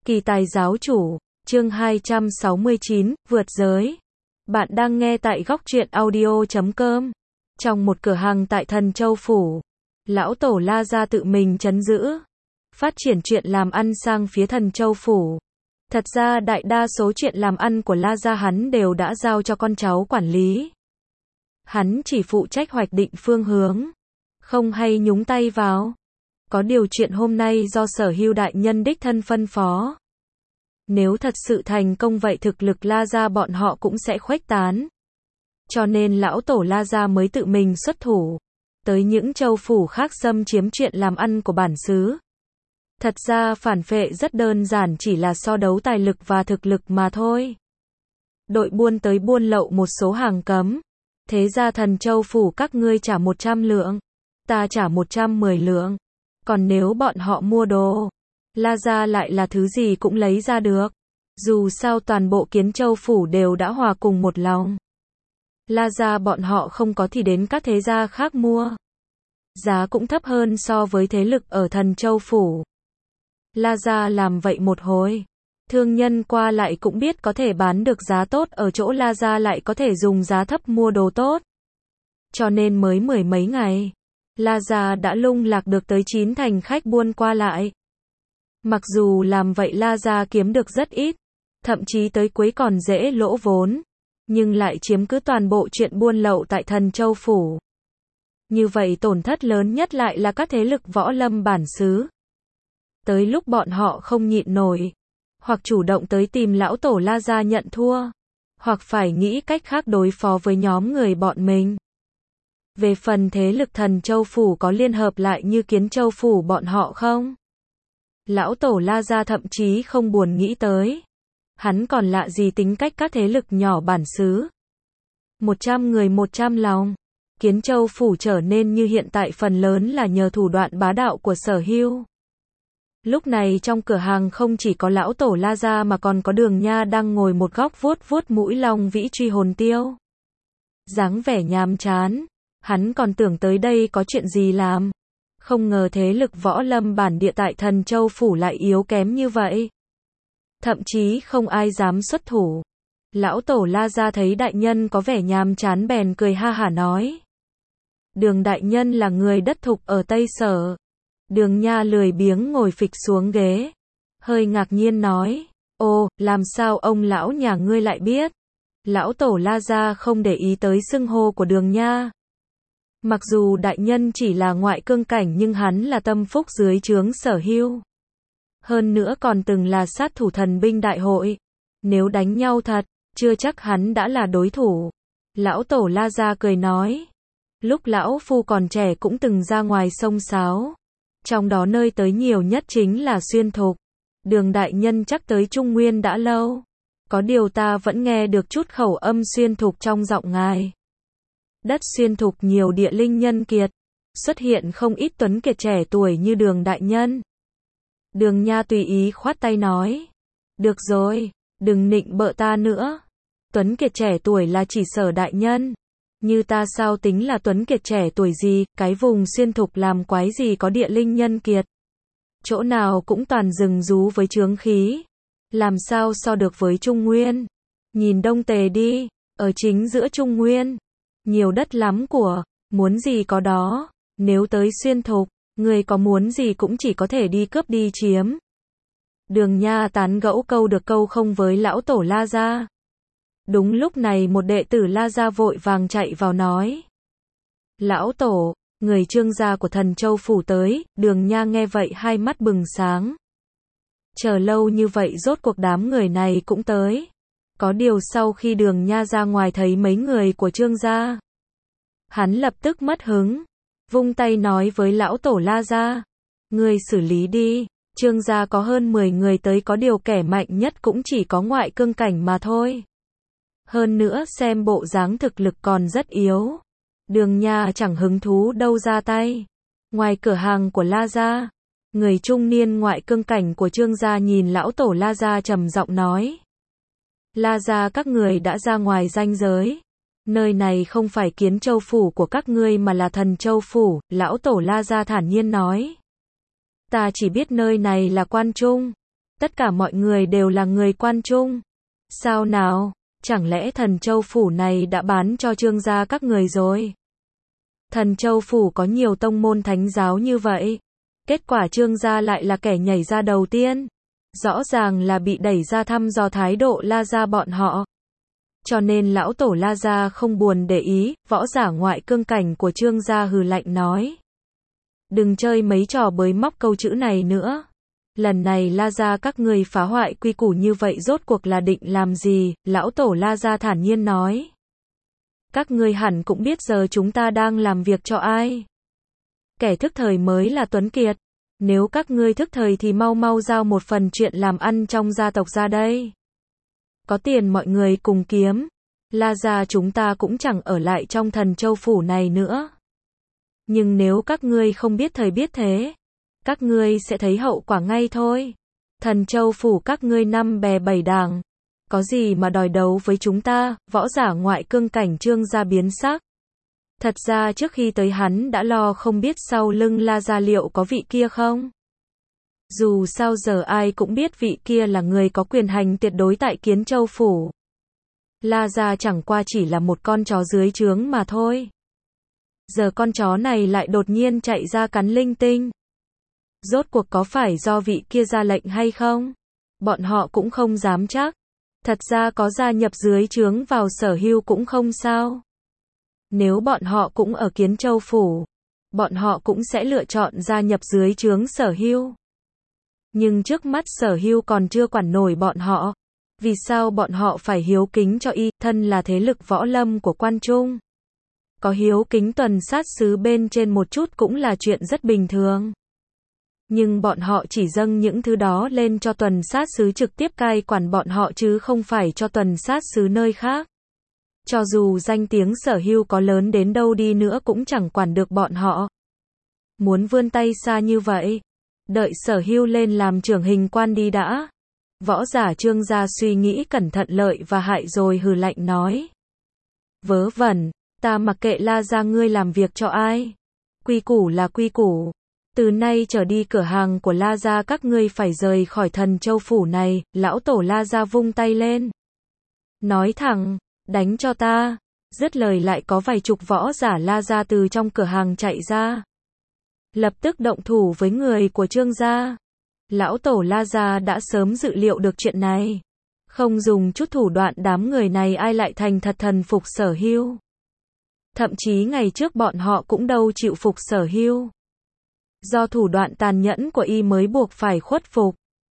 Kỳ tài giáo chủ, chương 269, vượt giới. Bạn đang nghe tại góc truyện audio.com. Trong một cửa hàng tại Thần Châu Phủ, lão tổ La Gia tự mình trấn giữ, phát triển chuyện làm ăn sang phía Thần Châu Phủ. Thật ra đại đa số chuyện làm ăn của La Gia hắn đều đã giao cho con cháu quản lý. Hắn chỉ phụ trách hoạch định phương hướng, không hay nhúng tay vào. Có điều chuyện hôm nay do Sở Hưu đại nhân đích thân phân phó. Nếu thật sự thành công vậy thực lực La Gia bọn họ cũng sẽ khuếch tán. Cho nên lão tổ La Gia mới tự mình xuất thủ, tới những châu phủ khác xâm chiếm chuyện làm ăn của bản xứ. Thật ra phản phệ rất đơn giản, chỉ là so đấu tài lực và thực lực mà thôi. Đội buôn tới buôn lậu một số hàng cấm. Thế ra Thần Châu Phủ các ngươi trả 100 lượng, ta trả 110 lượng. Còn nếu bọn họ mua đồ, La Gia lại là thứ gì cũng lấy ra được. Dù sao toàn bộ Kiến Châu Phủ đều đã hòa cùng một lòng. La Gia bọn họ không có thì đến các thế gia khác mua. Giá cũng thấp hơn so với thế lực ở Thần Châu Phủ. La Gia làm vậy một hồi, thương nhân qua lại cũng biết có thể bán được giá tốt ở chỗ La Gia lại có thể dùng giá thấp mua đồ tốt. Cho nên mới mười mấy ngày, La Gia đã lung lạc được tới 9 thành khách buôn qua lại. Mặc dù làm vậy La Gia kiếm được rất ít, thậm chí tới cuối còn dễ lỗ vốn, nhưng lại chiếm cứ toàn bộ chuyện buôn lậu tại Thần Châu Phủ. Như vậy tổn thất lớn nhất lại là các thế lực võ lâm bản xứ. Tới lúc bọn họ không nhịn nổi, hoặc chủ động tới tìm lão tổ La Gia nhận thua, hoặc phải nghĩ cách khác đối phó với nhóm người bọn mình. Về phần thế lực Thần Châu Phủ có liên hợp lại như Kiến Châu Phủ bọn họ không? Lão tổ La Gia thậm chí không buồn nghĩ tới. Hắn còn lạ gì tính cách các thế lực nhỏ bản xứ. 100 người 100 lòng. Kiến Châu Phủ trở nên như hiện tại phần lớn là nhờ thủ đoạn bá đạo của Sở Hưu. Lúc này trong cửa hàng không chỉ có lão tổ La Gia mà còn có Đường Nha đang ngồi một góc vuốt vuốt mũi Long Vĩ truy hồn tiêu. Dáng vẻ nhàm chán, hắn còn tưởng tới đây có chuyện gì làm. Không ngờ thế lực võ lâm bản địa tại Thần Châu Phủ lại yếu kém như vậy. Thậm chí không ai dám xuất thủ. Lão tổ La Gia thấy đại nhân có vẻ nhàm chán bèn cười ha hả nói. Đường đại nhân là người đất thục ở Tây Sở. Đường Nha lười biếng ngồi phịch xuống ghế, hơi ngạc nhiên nói, ô, làm sao ông lão nhà ngươi lại biết? Lão tổ La Gia không để ý tới xưng hô của Đường Nha. Mặc dù đại nhân chỉ là ngoại cương cảnh nhưng hắn là tâm phúc dưới trướng Sở Hưu. Hơn nữa còn từng là sát thủ thần binh đại hội. Nếu đánh nhau thật, chưa chắc hắn đã là đối thủ. Lão tổ La Gia cười nói, lúc lão phu còn trẻ cũng từng ra ngoài sông sáo. Trong đó nơi tới nhiều nhất chính là Xuyên Thục. Đường đại nhân chắc tới Trung Nguyên đã lâu. Có điều ta vẫn nghe được chút khẩu âm Xuyên Thục trong giọng ngài. Đất Xuyên Thục nhiều địa linh nhân kiệt. Xuất hiện không ít tuấn kiệt trẻ tuổi như Đường đại nhân. Đường Nha tùy ý khoát tay nói. Được rồi, đừng nịnh bợ ta nữa. Tuấn kiệt trẻ tuổi là chỉ Sở đại nhân. Như ta sao tính là tuấn kiệt trẻ tuổi gì, cái vùng Xuyên Thục làm quái gì có địa linh nhân kiệt. Chỗ nào cũng toàn rừng rú với chướng khí. Làm sao so được với Trung Nguyên. Nhìn Đông Tề đi, ở chính giữa Trung Nguyên. Nhiều đất lắm của, muốn gì có đó. Nếu tới Xuyên Thục, người có muốn gì cũng chỉ có thể đi cướp đi chiếm. Đường Nha tán gẫu câu được câu không với lão tổ La Gia. Đúng lúc này một đệ tử La Gia vội vàng chạy vào nói. Lão tổ, người Trương gia của Thần Châu Phủ tới. Đường Nha nghe vậy hai mắt bừng sáng. Chờ lâu như vậy rốt cuộc đám người này cũng tới. Có điều sau khi Đường Nha ra ngoài thấy mấy người của Trương gia, hắn lập tức mất hứng. Vung tay nói với lão tổ La Gia. Người xử lý đi. Trương gia có hơn 10 người tới, có điều kẻ mạnh nhất cũng chỉ có ngoại cương cảnh mà thôi. Hơn nữa xem bộ dáng thực lực còn rất yếu. Đường Nha chẳng hứng thú đâu ra tay. Ngoài cửa hàng của La Gia, người trung niên ngoại cương cảnh của Trương gia nhìn lão tổ La Gia trầm giọng nói. La Gia các người đã ra ngoài ranh giới. Nơi này không phải Kiến Châu Phủ của các ngươi mà là Thần Châu Phủ, lão tổ La Gia thản nhiên nói. Ta chỉ biết nơi này là quan trung. Tất cả mọi người đều là người Quan Trung. Sao nào? Chẳng lẽ Thần Châu Phủ này đã bán cho Trương gia các người rồi? Thần Châu Phủ có nhiều tông môn thánh giáo như vậy. Kết quả Trương gia lại là kẻ nhảy ra đầu tiên. Rõ ràng là bị đẩy ra thăm dò thái độ La gia bọn họ. Cho nên lão tổ La gia không buồn để ý, võ giả ngoại cương cảnh của Trương gia hừ lạnh nói. Đừng chơi mấy trò bới móc câu chữ này nữa. Lần này La gia các người phá hoại quy củ như vậy rốt cuộc là định làm gì? Lão tổ La gia thản nhiên nói. Các ngươi hẳn cũng biết giờ chúng ta đang làm việc cho ai. Kẻ thức thời mới là tuấn kiệt. Nếu các ngươi thức thời thì mau mau giao một phần chuyện làm ăn trong gia tộc ra đây. Có tiền mọi người cùng kiếm. La gia chúng ta cũng chẳng ở lại trong Thần Châu Phủ này nữa. Nhưng nếu các ngươi không biết thời biết thế, các ngươi sẽ thấy hậu quả ngay thôi. Thần Châu Phủ các ngươi năm bè bảy đảng. Có gì mà đòi đấu với chúng ta? Võ giả ngoại cương cảnh Trương gia biến sắc. Thật ra trước khi tới hắn đã lo không biết sau lưng La gia liệu có vị kia không. Dù sao giờ ai cũng biết vị kia là người có quyền hành tuyệt đối tại Kiến Châu Phủ. La gia chẳng qua chỉ là một con chó dưới trướng mà thôi. Giờ con chó này lại đột nhiên chạy ra cắn linh tinh. Rốt cuộc có phải do vị kia ra lệnh hay không? Bọn họ cũng không dám chắc. Thật ra có gia nhập dưới trướng vào Sở Hưu cũng không sao. Nếu bọn họ cũng ở Kiến Châu Phủ, bọn họ cũng sẽ lựa chọn gia nhập dưới trướng Sở Hưu. Nhưng trước mắt Sở Hưu còn chưa quản nổi bọn họ. Vì sao bọn họ phải hiếu kính cho y, thân là thế lực võ lâm của Quan Trung? Có hiếu kính tuần sát sứ bên trên một chút cũng là chuyện rất bình thường. Nhưng bọn họ chỉ dâng những thứ đó lên cho tuần sát sứ trực tiếp cai quản bọn họ chứ không phải cho tuần sát sứ nơi khác. Cho dù danh tiếng Sở Hưu có lớn đến đâu đi nữa cũng chẳng quản được bọn họ. Muốn vươn tay xa như vậy, đợi Sở Hưu lên làm trưởng hình quan đi đã. Võ giả Trương gia suy nghĩ cẩn thận lợi và hại rồi hừ lạnh nói. Vớ vẩn, ta mặc kệ La gia ngươi làm việc cho ai. Quy củ là quy củ. Từ nay trở đi cửa hàng của La gia các ngươi phải rời khỏi Thần Châu Phủ này. Lão tổ La gia vung tay lên. Nói thẳng, đánh cho ta. Dứt lời lại có vài chục võ giả La gia từ trong cửa hàng chạy ra. Lập tức động thủ với người của Trương gia. Lão tổ La gia đã sớm dự liệu được chuyện này. Không dùng chút thủ đoạn đám người này ai lại thành thật thần phục Sở Hưu. Thậm chí ngày trước bọn họ cũng đâu chịu phục Sở Hưu. Do thủ đoạn tàn nhẫn của y mới buộc phải khuất phục.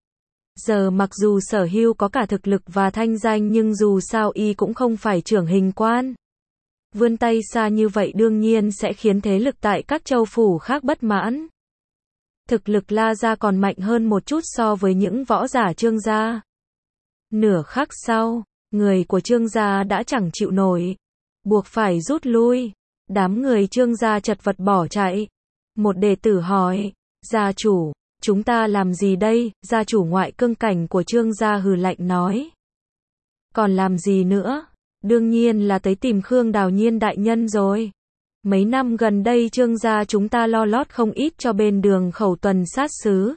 Giờ mặc dù Sở Hưu có cả thực lực và thanh danh nhưng dù sao y cũng không phải trưởng hình quan. Vươn tay xa như vậy đương nhiên sẽ khiến thế lực tại các châu phủ khác bất mãn. Thực lực La gia còn mạnh hơn một chút so với những võ giả Trương gia. Nửa khắc sau, người của Trương gia đã chẳng chịu nổi, buộc phải rút lui. Đám người Trương gia chật vật bỏ chạy. Một đệ tử hỏi, gia chủ, chúng ta làm gì đây? Gia chủ ngoại cương cảnh của Trương gia hừ lạnh nói. Còn làm gì nữa? Đương nhiên là tới tìm Khương Đào Nhiên đại nhân rồi. Mấy năm gần đây Trương gia chúng ta lo lót không ít cho bên Đường Khẩu tuần sát sứ.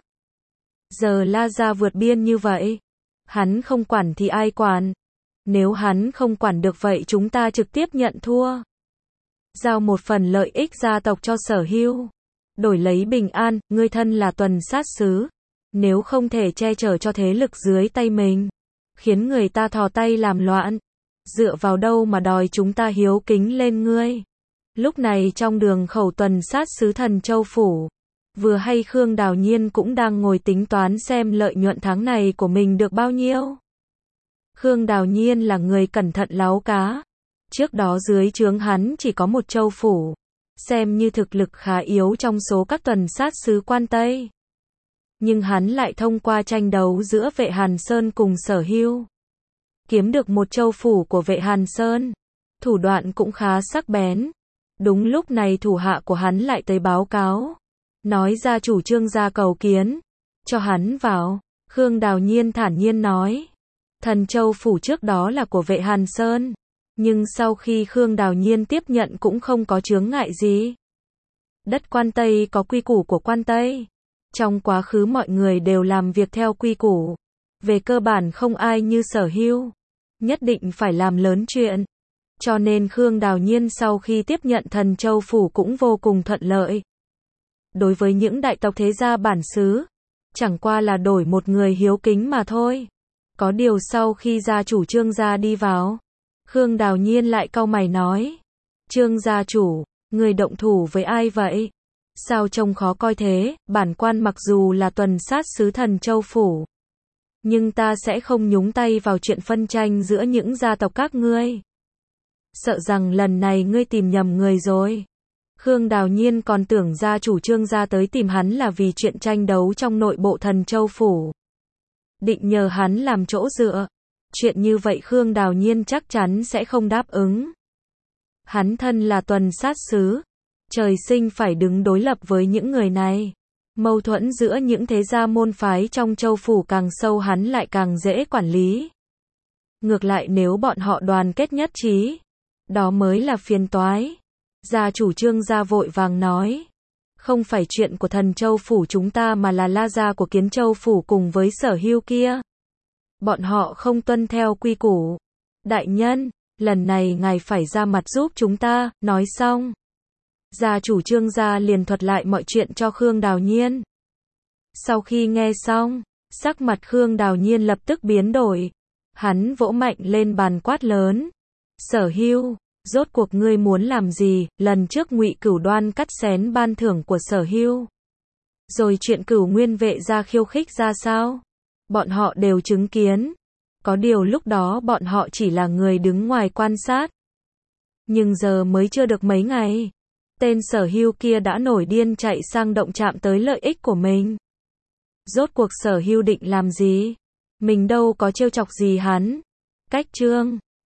Giờ La gia vượt biên như vậy, hắn không quản thì ai quản? Nếu hắn không quản được vậy chúng ta trực tiếp nhận thua. Giao một phần lợi ích gia tộc cho Sở Hưu. Đổi lấy bình an, ngươi thân là tuần sát sứ. Nếu không thể che chở cho thế lực dưới tay mình, khiến người ta thò tay làm loạn, dựa vào đâu mà đòi chúng ta hiếu kính lên ngươi? Lúc này trong Đường Khẩu tuần sát sứ Thần Châu Phủ, vừa hay Khương Đào Nhiên cũng đang ngồi tính toán xem lợi nhuận tháng này của mình được bao nhiêu. Khương Đào Nhiên là người cẩn thận láu cá. Trước đó dưới trướng hắn chỉ có một châu phủ, xem như thực lực khá yếu trong số các tuần sát sứ quan Tây. Nhưng hắn lại thông qua tranh đấu giữa Vệ Hàn Sơn cùng Sở Hưu, kiếm được một châu phủ của Vệ Hàn Sơn. Thủ đoạn cũng khá sắc bén. Đúng lúc này thủ hạ của hắn lại tới báo cáo, nói gia chủ Trương gia cầu kiến, cho hắn vào. Khương Đào Nhiên thản nhiên nói, Thần Châu Phủ trước đó là của Vệ Hàn Sơn, nhưng sau khi Khương Đào Nhiên tiếp nhận cũng không có chướng ngại gì. Đất quan Tây có quy củ của quan Tây, Trong quá khứ mọi người đều làm việc theo quy củ. Về cơ bản không ai như Sở Hưu. Nhất định phải làm lớn chuyện. Cho nên Khương Đào Nhiên sau khi tiếp nhận Thần Châu Phủ cũng vô cùng thuận lợi. Đối với những đại tộc thế gia bản xứ, chẳng qua là đổi một người hiếu kính mà thôi. Có điều sau khi gia chủ Trương gia đi vào, Khương Đào Nhiên lại cau mày nói. Trương gia chủ, người động thủ với ai vậy? Sao trông khó coi thế? Bản quan mặc dù là tuần sát sứ Thần Châu Phủ, nhưng ta sẽ không nhúng tay vào chuyện phân tranh giữa những gia tộc các ngươi. Sợ rằng lần này ngươi tìm nhầm người rồi. Khương Đào Nhiên còn tưởng gia chủ Trương gia tới tìm hắn là vì chuyện tranh đấu trong nội bộ Thần Châu Phủ. Định nhờ hắn làm chỗ dựa. Chuyện như vậy Khương Đào Nhiên chắc chắn sẽ không đáp ứng. Hắn thân là tuần sát sứ, trời sinh phải đứng đối lập với những người này. Mâu thuẫn giữa những thế gia môn phái trong châu phủ càng sâu hắn lại càng dễ quản lý. Ngược lại nếu bọn họ đoàn kết nhất trí, đó mới là phiền toái. Gia chủ Trương gia vội vàng nói. Không phải chuyện của Thần Châu Phủ chúng ta mà là La gia của Kiến Châu Phủ cùng với Sở Hưu kia. Bọn họ không tuân theo quy củ. Đại nhân, lần này ngài phải ra mặt giúp chúng ta. Nói xong, gia chủ Trương gia liền thuật lại mọi chuyện cho Khương Đào Nhiên. Sau khi nghe xong, sắc mặt Khương Đào Nhiên lập tức biến đổi. Hắn vỗ mạnh lên bàn quát lớn. Sở Hưu, rốt cuộc ngươi muốn làm gì? Lần trước Ngụy Cửu Đoan cắt xén ban thưởng của Sở Hưu, rồi chuyện Cửu Nguyên vệ gia khiêu khích ra sao? Bọn họ đều chứng kiến. Có điều lúc đó bọn họ chỉ là người đứng ngoài quan sát. Nhưng giờ mới chưa được mấy ngày, tên Sở Hưu kia đã nổi điên chạy sang động chạm tới lợi ích của mình. Rốt cuộc Sở Hưu định làm gì? Mình đâu có trêu chọc gì hắn. Cách chương